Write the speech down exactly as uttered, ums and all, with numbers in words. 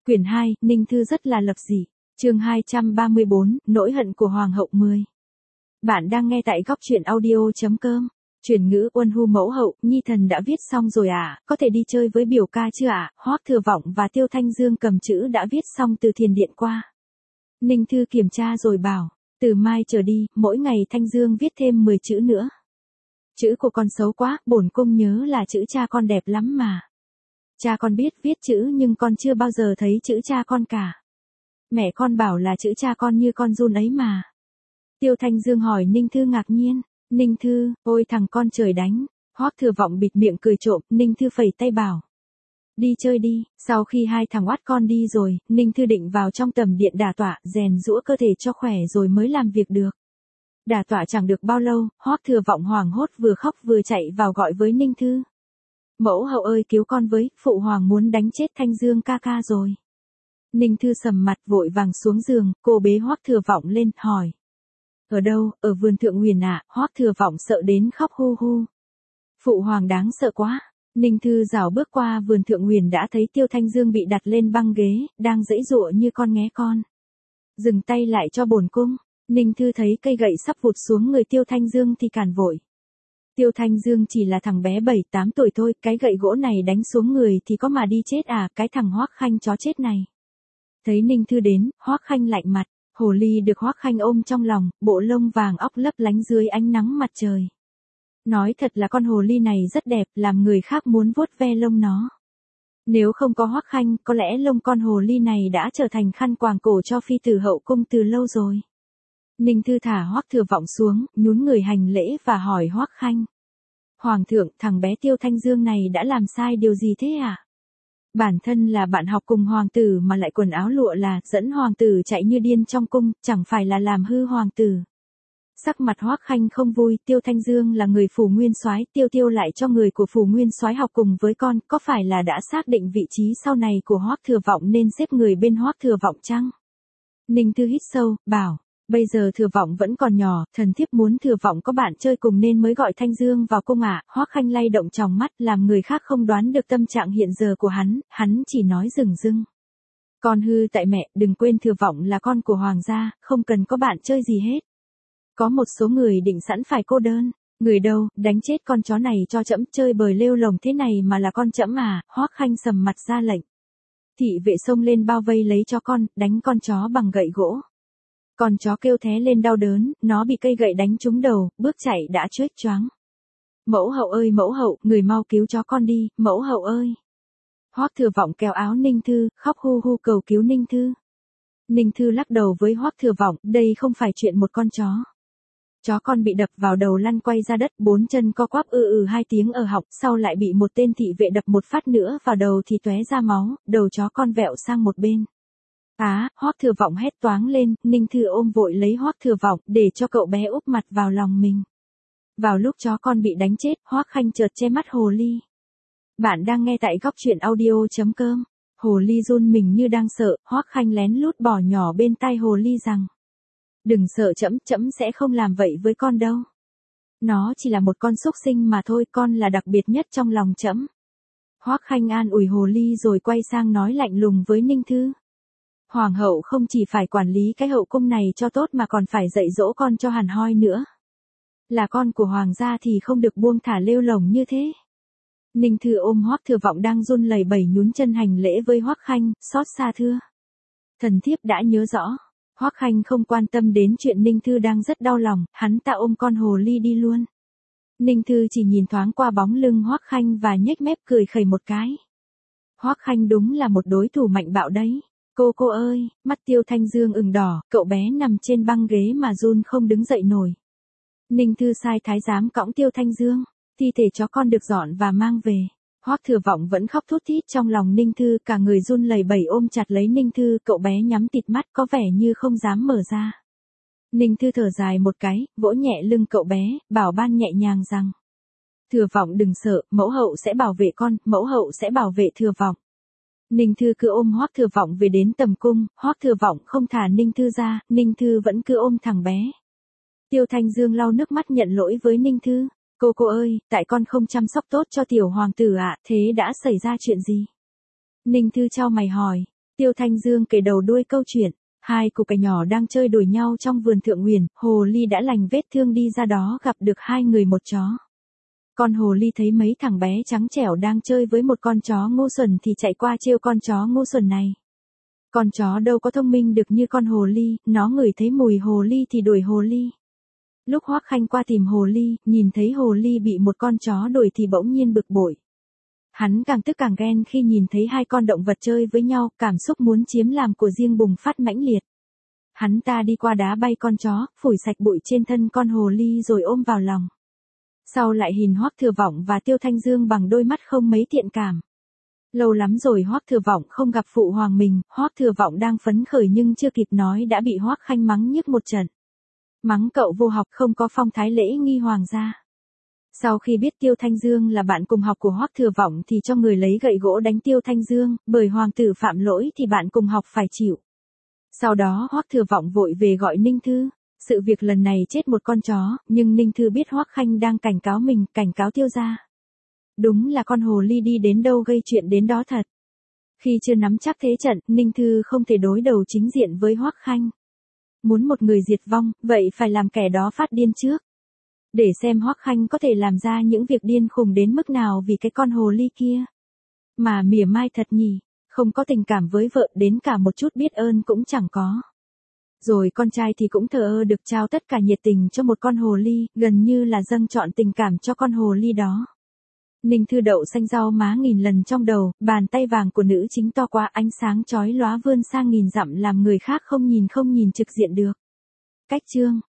Quyển hai, Ninh Thư rất là lập dị. Chương hai trăm ba mươi bốn, nỗi hận của Hoàng hậu mười. Bạn đang nghe tại góc truyện audio.com. Chuyển ngữ Uân Hu mẫu hậu, Nhi thần đã viết xong rồi à, có thể đi chơi với biểu ca chưa ạ? À? Hoắc Thừa Vọng và Tiêu Thanh Dương cầm chữ đã viết xong từ thiền điện qua. Ninh Thư kiểm tra rồi bảo, từ mai trở đi, mỗi ngày Thanh Dương viết thêm mười chữ nữa. Chữ của con xấu quá, bổn cung nhớ là chữ cha con đẹp lắm mà. Cha con biết viết chữ nhưng con chưa bao giờ thấy chữ cha con cả. Mẹ con bảo là chữ cha con như con giun ấy mà. Tiêu Thanh Dương hỏi Ninh Thư ngạc nhiên. Ninh Thư, ôi thằng con trời đánh. Hoắc Thừa Vọng bịt miệng cười trộm, Ninh Thư phẩy tay bảo. Đi chơi đi, sau khi hai thằng oát con đi rồi, Ninh Thư định vào trong tầm điện đả tọa, rèn giũa cơ thể cho khỏe rồi mới làm việc được. Đả tọa chẳng được bao lâu, Hoắc Thừa Vọng hoảng hốt vừa khóc vừa chạy vào gọi với Ninh Thư. Mẫu hậu ơi cứu con với, phụ hoàng muốn đánh chết Thanh Dương ca ca rồi. Ninh Thư sầm mặt vội vàng xuống giường, cô bế Hoắc Thừa Vọng lên, hỏi. Ở đâu, ở vườn Thượng Huyền ạ? À? Hoắc Thừa Vọng sợ đến khóc hu hu. Phụ hoàng đáng sợ quá. Ninh Thư rảo bước qua vườn Thượng Huyền đã thấy Tiêu Thanh Dương bị đặt lên băng ghế, đang giãy giụa như con nghé con. Dừng tay lại cho bổn cung. Ninh Thư thấy cây gậy sắp vụt xuống người Tiêu Thanh Dương thì cản vội. Tiêu Thanh Dương chỉ là thằng bé bảy tám tuổi thôi, cái gậy gỗ này đánh xuống người thì có mà đi chết à, cái thằng Hoắc Khanh chó chết này. Thấy Ninh Thư đến, Hoắc Khanh lạnh mặt, hồ ly được Hoắc Khanh ôm trong lòng, bộ lông vàng óc lấp lánh dưới ánh nắng mặt trời. Nói thật là con hồ ly này rất đẹp, làm người khác muốn vuốt ve lông nó. Nếu không có Hoắc Khanh, có lẽ lông con hồ ly này đã trở thành khăn quàng cổ cho phi tử hậu cung từ lâu rồi. Ninh Thư thả Hoắc Thừa Vọng xuống, nhún người hành lễ và hỏi Hoắc Khanh. Hoàng thượng, thằng bé Tiêu Thanh Dương này đã làm sai điều gì thế à? Bản thân là bạn học cùng hoàng tử mà lại quần áo lụa là dẫn hoàng tử chạy như điên trong cung, chẳng phải là làm hư hoàng tử. Sắc mặt Hoắc Khanh không vui, Tiêu Thanh Dương là người phủ nguyên soái, Tiêu Tiêu lại cho người của phủ nguyên soái học cùng với con, có phải là đã xác định vị trí sau này của Hoắc Thừa Vọng nên xếp người bên Hoắc Thừa Vọng chăng? Ninh Thư hít sâu, bảo. Bây giờ Thừa Vọng vẫn còn nhỏ, thần thiếp muốn Thừa Vọng có bạn chơi cùng nên mới gọi Thanh Dương vào cung ạ. À. Hoắc Khanh lay động tròng mắt làm người khác không đoán được tâm trạng hiện giờ của hắn, hắn chỉ nói dừng dưng. Con hư tại mẹ, đừng quên Thừa Vọng là con của hoàng gia, không cần có bạn chơi gì hết. Có một số người định sẵn phải cô đơn, người đâu, đánh chết con chó này cho trẫm, chơi bời lêu lồng thế này mà là con trẫm à. Hoắc Khanh sầm mặt ra lệnh. Thị vệ xông lên bao vây lấy cho con, đánh con chó bằng gậy gỗ. Con chó kêu thé lên đau đớn, nó bị cây gậy đánh trúng đầu, bước chạy đã choếch choáng. Mẫu hậu ơi mẫu hậu, người mau cứu chó con đi, mẫu hậu ơi. Hoắc Thừa Vọng kéo áo Ninh Thư, khóc hu hu cầu cứu Ninh Thư. Ninh Thư lắc đầu với Hoắc Thừa Vọng, đây không phải chuyện một con chó. Chó con bị đập vào đầu lăn quay ra đất, bốn chân co quắp ư ừ hai tiếng ở họng, sau lại bị một tên thị vệ đập một phát nữa vào đầu thì tóe ra máu, đầu chó con vẹo sang một bên. Á, Hoắc Thừa Vọng hét toáng lên, Ninh Thư ôm vội lấy Hoắc Thừa Vọng, để cho cậu bé úp mặt vào lòng mình. Vào lúc chó con bị đánh chết, Hoắc Khanh chợt che mắt hồ ly. Bạn đang nghe tại góc truyện audio.com. Hồ ly run mình như đang sợ, Hoắc Khanh lén lút bỏ nhỏ bên tai hồ ly rằng. Đừng sợ trẫm, trẫm sẽ không làm vậy với con đâu. Nó chỉ là một con súc sinh mà thôi, con là đặc biệt nhất trong lòng trẫm. Hoắc Khanh an ủi hồ ly rồi quay sang nói lạnh lùng với Ninh Thư. Hoàng hậu không chỉ phải quản lý cái hậu cung này cho tốt mà còn phải dạy dỗ con cho hẳn hoi nữa. Là con của hoàng gia thì không được buông thả lêu lồng như thế. Ninh Thư ôm Hoắc Thừa Vọng đang run lẩy bẩy nhún chân hành lễ với Hoắc Khanh, xót xa thưa. Thần thiếp đã nhớ rõ. Hoắc Khanh không quan tâm đến chuyện Ninh Thư đang rất đau lòng, hắn ta ôm con hồ ly đi luôn. Ninh Thư chỉ nhìn thoáng qua bóng lưng Hoắc Khanh và nhếch mép cười khẩy một cái. Hoắc Khanh đúng là một đối thủ mạnh bạo đấy. Cô cô ơi, mắt Tiêu Thanh Dương ửng đỏ, cậu bé nằm trên băng ghế mà run không đứng dậy nổi. Ninh Thư sai thái giám cõng Tiêu Thanh Dương, thi thể chó con được dọn và mang về. Hoắc Thừa Vọng vẫn khóc thút thít trong lòng Ninh Thư, cả người run lẩy bẩy ôm chặt lấy Ninh Thư, cậu bé nhắm tịt mắt có vẻ như không dám mở ra. Ninh Thư thở dài một cái, vỗ nhẹ lưng cậu bé, bảo ban nhẹ nhàng rằng. Thừa Vọng đừng sợ, mẫu hậu sẽ bảo vệ con, mẫu hậu sẽ bảo vệ Thừa Vọng. Ninh Thư cứ ôm Hoắc Thừa Vọng về đến tầm cung, Hoắc Thừa Vọng không thả Ninh Thư ra, Ninh Thư vẫn cứ ôm thằng bé. Tiêu Thanh Dương lau nước mắt nhận lỗi với Ninh Thư. Cô cô ơi, tại con không chăm sóc tốt cho tiểu hoàng tử ạ, à, thế đã xảy ra chuyện gì? Ninh Thư chau mày hỏi. Tiêu Thanh Dương kể đầu đuôi câu chuyện, hai cụ cải nhỏ đang chơi đùa nhau trong vườn thượng nguyền, hồ ly đã lành vết thương đi ra đó gặp được hai người một chó. Con hồ ly thấy mấy thằng bé trắng trẻo đang chơi với một con chó ngu xuẩn thì chạy qua trêu con chó ngu xuẩn này. Con chó đâu có thông minh được như con hồ ly, nó ngửi thấy mùi hồ ly thì đuổi hồ ly. Lúc Hoắc Khanh qua tìm hồ ly, nhìn thấy hồ ly bị một con chó đuổi thì bỗng nhiên bực bội. Hắn càng tức càng ghen khi nhìn thấy hai con động vật chơi với nhau, cảm xúc muốn chiếm làm của riêng bùng phát mãnh liệt. Hắn ta đi qua đá bay con chó, phủi sạch bụi trên thân con hồ ly rồi ôm vào lòng. Sau lại nhìn Hoắc Thừa Vọng và Tiêu Thanh Dương bằng đôi mắt không mấy thiện cảm. Lâu lắm rồi Hoắc Thừa Vọng không gặp phụ hoàng mình, Hoắc Thừa Vọng đang phấn khởi nhưng chưa kịp nói đã bị Hoắc Khanh mắng nhức một trận. Mắng cậu vô học không có phong thái lễ nghi hoàng gia. Sau khi biết Tiêu Thanh Dương là bạn cùng học của Hoắc Thừa Vọng thì cho người lấy gậy gỗ đánh Tiêu Thanh Dương, bởi hoàng tử phạm lỗi thì bạn cùng học phải chịu. Sau đó Hoắc Thừa Vọng vội về gọi Ninh Thư. Sự việc lần này chết một con chó, nhưng Ninh Thư biết Hoắc Khanh đang cảnh cáo mình, cảnh cáo Tiêu gia. Đúng là con hồ ly đi đến đâu gây chuyện đến đó thật. Khi chưa nắm chắc thế trận, Ninh Thư không thể đối đầu chính diện với Hoắc Khanh. Muốn một người diệt vong, vậy phải làm kẻ đó phát điên trước. Để xem Hoắc Khanh có thể làm ra những việc điên khùng đến mức nào vì cái con hồ ly kia. Mà mỉa mai thật nhỉ, không có tình cảm với vợ đến cả một chút biết ơn cũng chẳng có. Rồi con trai thì cũng thờ ơ được trao tất cả nhiệt tình cho một con hồ ly, gần như là dâng trọn tình cảm cho con hồ ly đó. Ninh Thư đậu xanh rau má nghìn lần trong đầu, bàn tay vàng của nữ chính to quá ánh sáng chói lóa vươn sang nghìn dặm làm người khác không nhìn không nhìn trực diện được. Cách chương